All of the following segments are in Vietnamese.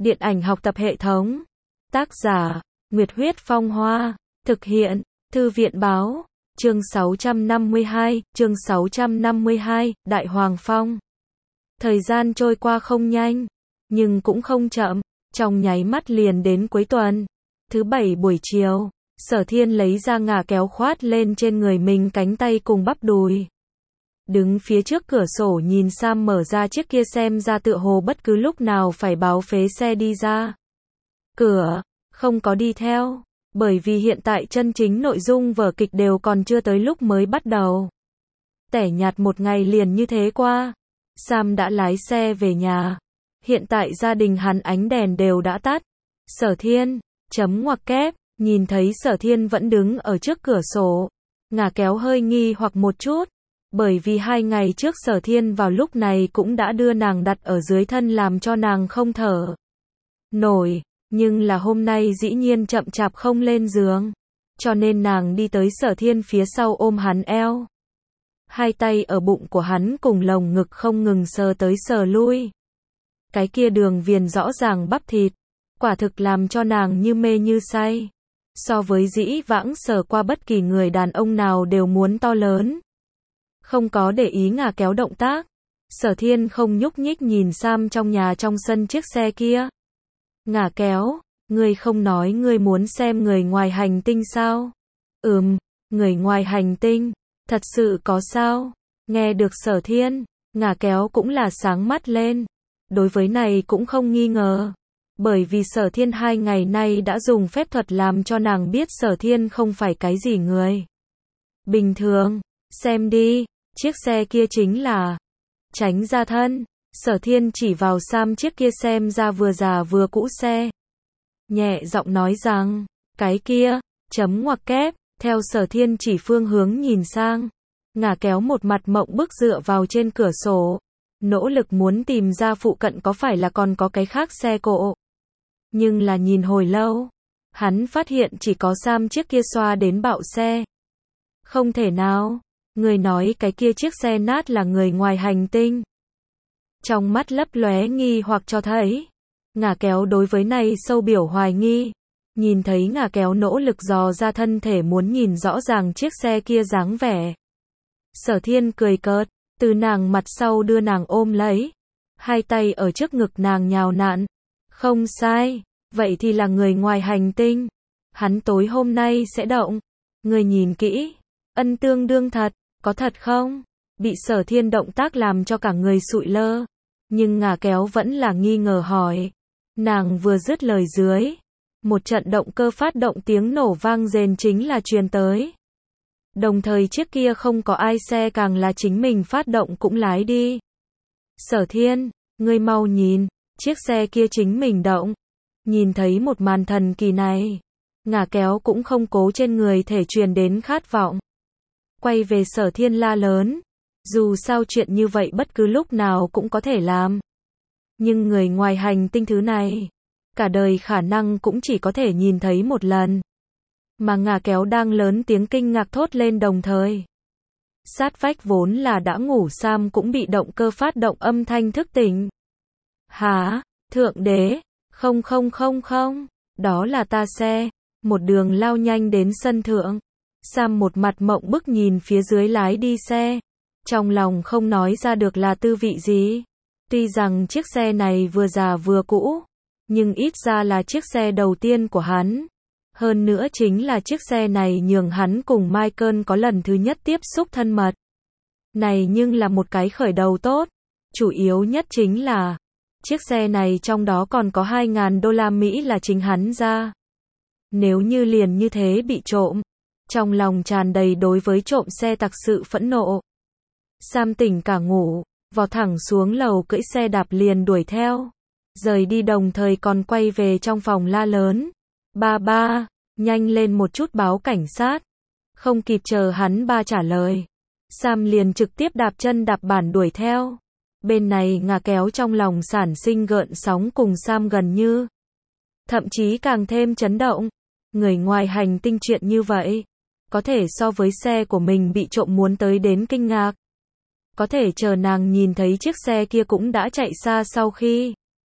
Điện ảnh học tập hệ thống. Tác giả, Nguyệt Huyết Phong Hoa. Thực hiện, Thư viện Báo. Chương 652, Đại Hoàng Phong. Thời gian trôi qua không nhanh, nhưng cũng không chậm, trong nháy mắt liền đến cuối tuần. Thứ bảy buổi chiều, Sở Thiên lấy ra ngả kéo khoát lên trên người mình cánh tay cùng bắp đùi. Đứng phía trước cửa sổ nhìn Sam mở ra chiếc kia xem ra tựa hồ bất cứ lúc nào phải báo phế xe đi ra. Cửa, không có đi theo, bởi vì hiện tại chân chính nội dung vở kịch đều còn chưa tới lúc mới bắt đầu. Tẻ nhạt một ngày liền như thế qua, Sam đã lái xe về nhà. Hiện tại gia đình hắn ánh đèn đều đã tắt. Sở Thiên, chấm ngoặc kép, nhìn thấy Sở Thiên vẫn đứng ở trước cửa sổ. Ngả kéo hơi nghi hoặc một chút, bởi vì 2 ngày trước Sở Thiên vào lúc này cũng đã đưa nàng đặt ở dưới thân làm cho nàng không thở nổi, nhưng là hôm nay dĩ nhiên chậm chạp không lên giường, cho nên nàng đi tới Sở Thiên phía sau ôm hắn eo. Hai tay ở bụng của hắn cùng lồng ngực không ngừng sờ tới sờ lui. Cái kia đường viền rõ ràng bắp thịt, quả thực làm cho nàng như mê như say. So với dĩ vãng sờ qua bất kỳ người đàn ông nào đều muốn to lớn. Không có để ý ngả kéo động tác, Sở Thiên không nhúc nhích nhìn Sam trong nhà trong sân chiếc xe kia. Ngả kéo, ngươi không nói ngươi muốn xem người ngoài hành tinh sao? Người ngoài hành tinh, thật sự có sao? Nghe được Sở Thiên, ngả kéo cũng là sáng mắt lên. Đối với này cũng không nghi ngờ, bởi vì Sở Thiên 2 ngày nay đã dùng phép thuật làm cho nàng biết Sở Thiên không phải cái gì người bình thường. Xem đi, chiếc xe kia chính là tránh ra thân. Sở Thiên chỉ vào Sam chiếc kia xem ra vừa già vừa cũ xe, nhẹ giọng nói rằng, cái kia, chấm ngoặc kép, theo Sở Thiên chỉ phương hướng nhìn sang. Ngả kéo một mặt mộng bức dựa vào trên cửa sổ, nỗ lực muốn tìm ra phụ cận có phải là còn có cái khác xe cộ. Nhưng là nhìn hồi lâu, hắn phát hiện chỉ có Sam chiếc kia xoa đến bạo xe. Không thể nào, người nói cái kia chiếc xe nát là người ngoài hành tinh. Trong mắt lấp lóe nghi hoặc cho thấy, ngả kéo đối với này sâu biểu hoài nghi. Nhìn thấy ngả kéo nỗ lực dò ra thân thể muốn nhìn rõ ràng chiếc xe kia dáng vẻ. Sở Thiên cười cợt, từ nàng mặt sau đưa nàng ôm lấy. Hai tay ở trước ngực nàng nhào nặn. Không sai, vậy thì là người ngoài hành tinh. Hắn tối hôm nay sẽ động. Người nhìn kỹ, ân tương đương thật, có thật không? Bị Sở Thiên động tác làm cho cả người sụi lơ. Nhưng ngả kéo vẫn là nghi ngờ hỏi. Nàng vừa dứt lời dưới, một trận động cơ phát động tiếng nổ vang rền chính là truyền tới. Đồng thời chiếc kia không có ai xe càng là chính mình phát động cũng lái đi. Sở Thiên, ngươi mau nhìn, chiếc xe kia chính mình động. Nhìn thấy một màn thần kỳ này, ngả kéo cũng không cố trên người thể truyền đến khát vọng. Quay về Sở Thiên la lớn, dù sao chuyện như vậy bất cứ lúc nào cũng có thể làm. Nhưng người ngoài hành tinh thứ này, cả đời khả năng cũng chỉ có thể nhìn thấy một lần. Mà ngả kéo đang lớn tiếng kinh ngạc thốt lên đồng thời. Sát vách vốn là đã ngủ Sam cũng bị động cơ phát động âm thanh thức tỉnh. Hả? Thượng đế? Không, đó là ta xe. Một đường lao nhanh đến sân thượng. Sam một mặt mộng bức nhìn phía dưới lái đi xe. Trong lòng không nói ra được là tư vị gì. Tuy rằng chiếc xe này vừa già vừa cũ, nhưng ít ra là chiếc xe đầu tiên của hắn. Hơn nữa chính là chiếc xe này nhường hắn cùng Michael có lần thứ nhất tiếp xúc thân mật. Này nhưng là một cái khởi đầu tốt. Chủ yếu nhất chính là, chiếc xe này trong đó còn có 2.000 đô la Mỹ là chính hắn ra. Nếu như liền như thế bị trộm, trong lòng tràn đầy đối với trộm xe thực sự phẫn nộ. Sam tỉnh cả ngủ, vọt thẳng xuống lầu cưỡi xe đạp liền đuổi theo. Rời đi đồng thời còn quay về trong phòng la lớn. Ba, nhanh lên một chút báo cảnh sát. Không kịp chờ hắn ba trả lời, Sam liền trực tiếp đạp chân đạp bản đuổi theo. Bên này ngả kéo trong lòng sản sinh gợn sóng cùng Sam gần như. Thậm chí càng thêm chấn động. Người ngoài hành tinh chuyện như vậy, có thể so với xe của mình bị trộm muốn tới đến kinh ngạc. Có thể chờ nàng nhìn thấy chiếc xe kia cũng đã chạy xa sau khi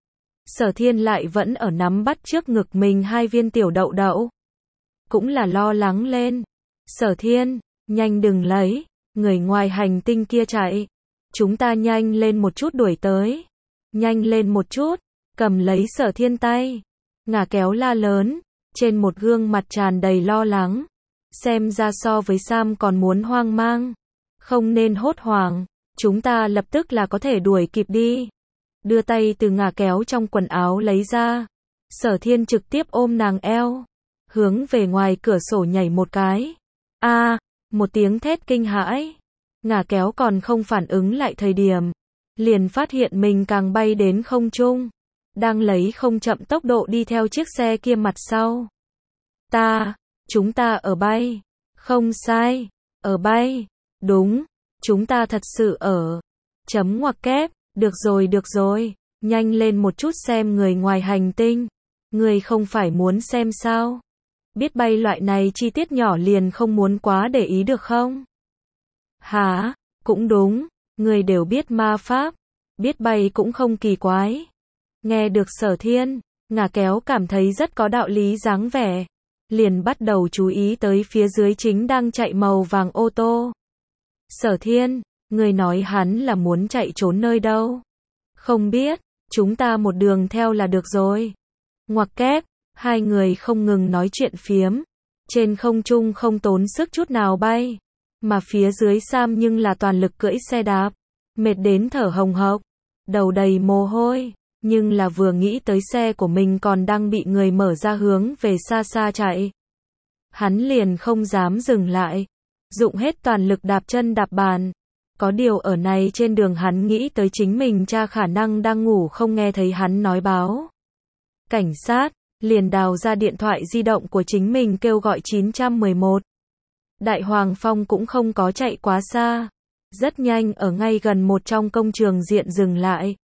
Sở Thiên lại vẫn ở nắm bắt trước ngực mình hai viên tiểu đậu đậu. Cũng là lo lắng lên. Sở Thiên, nhanh đừng lấy, người ngoài hành tinh kia chạy. Chúng ta nhanh lên một chút đuổi tới. Nhanh lên một chút, cầm lấy Sở Thiên tay. Ngả Kéo la lớn, trên một gương mặt tràn đầy lo lắng. Xem ra so với Sam còn muốn hoang mang. Không nên hốt hoảng, chúng ta lập tức là có thể đuổi kịp đi. Đưa tay từ Ngả Kéo trong quần áo lấy ra. Sở Thiên trực tiếp ôm nàng eo, hướng về ngoài cửa sổ nhảy một cái. Một tiếng thét kinh hãi. Ngả Kéo còn không phản ứng lại thời điểm, liền phát hiện mình càng bay đến không trung, đang lấy không chậm tốc độ đi theo chiếc xe kia mặt sau. Chúng ta ở bay. Không sai, ở bay. Đúng, chúng ta thật sự ở. Ngoặc kép, được rồi, nhanh lên một chút xem người ngoài hành tinh. Người không phải muốn xem sao? Biết bay loại này chi tiết nhỏ liền không muốn quá để ý được không? Hả, cũng đúng, người đều biết ma pháp, biết bay cũng không kỳ quái. Nghe được Sở Thiên, Ngả Kéo cảm thấy rất có đạo lý dáng vẻ, liền bắt đầu chú ý tới phía dưới chính đang chạy màu vàng ô tô. Sở Thiên, người nói hắn là muốn chạy trốn nơi đâu? Không biết, chúng ta một đường theo là được rồi. Ngoặc kép, hai người không ngừng nói chuyện phiếm, trên không trung không tốn sức chút nào bay, mà phía dưới Sam nhưng là toàn lực cưỡi xe đạp, mệt đến thở hồng hộc, đầu đầy mồ hôi, nhưng là vừa nghĩ tới xe của mình còn đang bị người mở ra hướng về xa xa chạy. Hắn liền không dám dừng lại, dụng hết toàn lực đạp chân đạp bàn. Có điều ở này trên đường hắn nghĩ tới chính mình cha khả năng đang ngủ không nghe thấy hắn nói báo cảnh sát, liền đào ra điện thoại di động của chính mình kêu gọi 911. Đại Hoàng Phong cũng không có chạy quá xa, rất nhanh ở ngay gần một trong công trường diện dừng lại.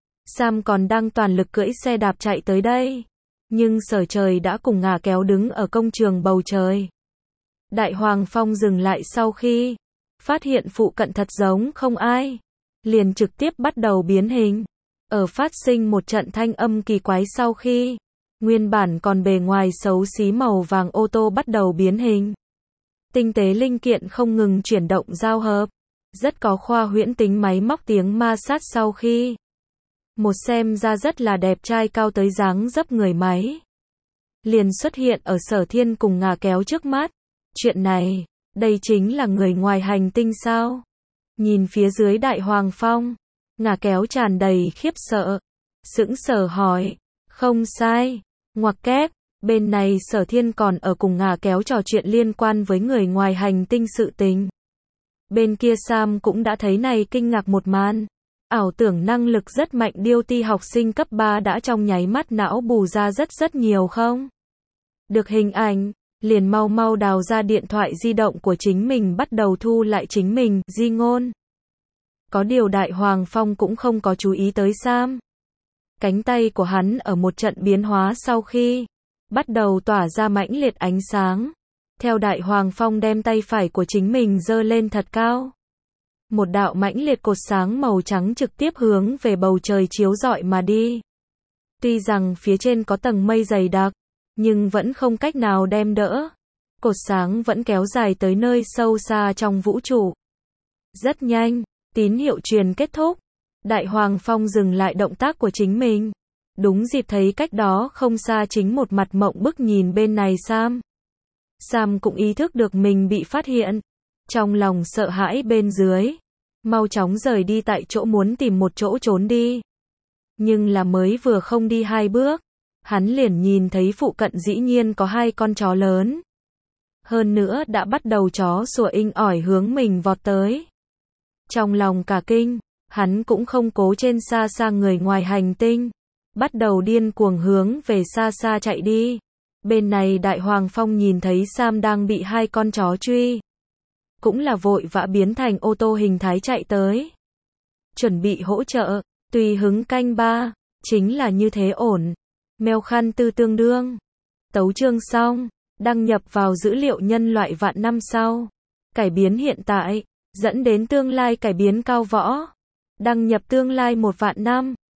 Sam còn đang toàn lực cưỡi xe đạp chạy tới đây, nhưng Sở Trời đã cùng Ngả Kéo đứng ở công trường bầu trời. Đại Hoàng Phong dừng lại sau khi phát hiện phụ cận thật giống không ai, liền trực tiếp bắt đầu biến hình. Ở phát sinh một trận thanh âm kỳ quái sau khi nguyên bản còn bề ngoài xấu xí màu vàng ô tô bắt đầu biến hình. Tinh tế linh kiện không ngừng chuyển động giao hợp, rất có khoa huyễn tính máy móc tiếng ma sát sau khi một xem ra rất là đẹp trai cao tới dáng dấp người máy liền xuất hiện ở Sở Thiên cùng Ngả Kéo trước mắt. Chuyện này, đây chính là người ngoài hành tinh sao? Nhìn phía dưới Đại Hoàng Phong, Ngả Kéo tràn đầy khiếp sợ, sững sờ hỏi, không sai, ngoặc kép, bên này Sở Thiên còn ở cùng Ngả Kéo trò chuyện liên quan với người ngoài hành tinh sự tình. Bên kia Sam cũng đã thấy này kinh ngạc một màn, ảo tưởng năng lực rất mạnh điêu ti học sinh cấp 3 đã trong nháy mắt não bù ra rất nhiều không? Được hình ảnh, liền mau mau đào ra điện thoại di động của chính mình bắt đầu thu lại chính mình, di ngôn. Có điều Đại Hoàng Phong cũng không có chú ý tới Sam. Cánh tay của hắn ở một trận biến hóa sau khi bắt đầu tỏa ra mãnh liệt ánh sáng. Theo Đại Hoàng Phong đem tay phải của chính mình giơ lên thật cao, một đạo mãnh liệt cột sáng màu trắng trực tiếp hướng về bầu trời chiếu rọi mà đi. Tuy rằng phía trên có tầng mây dày đặc, nhưng vẫn không cách nào đem đỡ. Cột sáng vẫn kéo dài tới nơi sâu xa trong vũ trụ. Rất nhanh, tín hiệu truyền kết thúc. Đại Hoàng Phong dừng lại động tác của chính mình. Đúng dịp thấy cách đó không xa chính một mặt mộng bức nhìn bên này Sam. Sam cũng ý thức được mình bị phát hiện. Trong lòng sợ hãi bên dưới, mau chóng rời đi tại chỗ muốn tìm một chỗ trốn đi. Nhưng là mới vừa không đi 2 bước, hắn liền nhìn thấy phụ cận dĩ nhiên có 2 con chó lớn. Hơn nữa đã bắt đầu chó sủa inh ỏi hướng mình vọt tới. Trong lòng cả kinh, hắn cũng không cố trên xa xa người ngoài hành tinh, bắt đầu điên cuồng hướng về xa xa chạy đi. Bên này Đại Hoàng Phong nhìn thấy Sam đang bị 2 con chó truy, cũng là vội vã biến thành ô tô hình thái chạy tới, chuẩn bị hỗ trợ. Tùy hứng canh 3, chính là như thế ổn. Mèo khăn tư tương đương. Tấu chương xong, đăng nhập vào dữ liệu nhân loại vạn năm sau. Cải biến hiện tại, dẫn đến tương lai cải biến cao võ. Đăng nhập tương lai 1 vạn năm.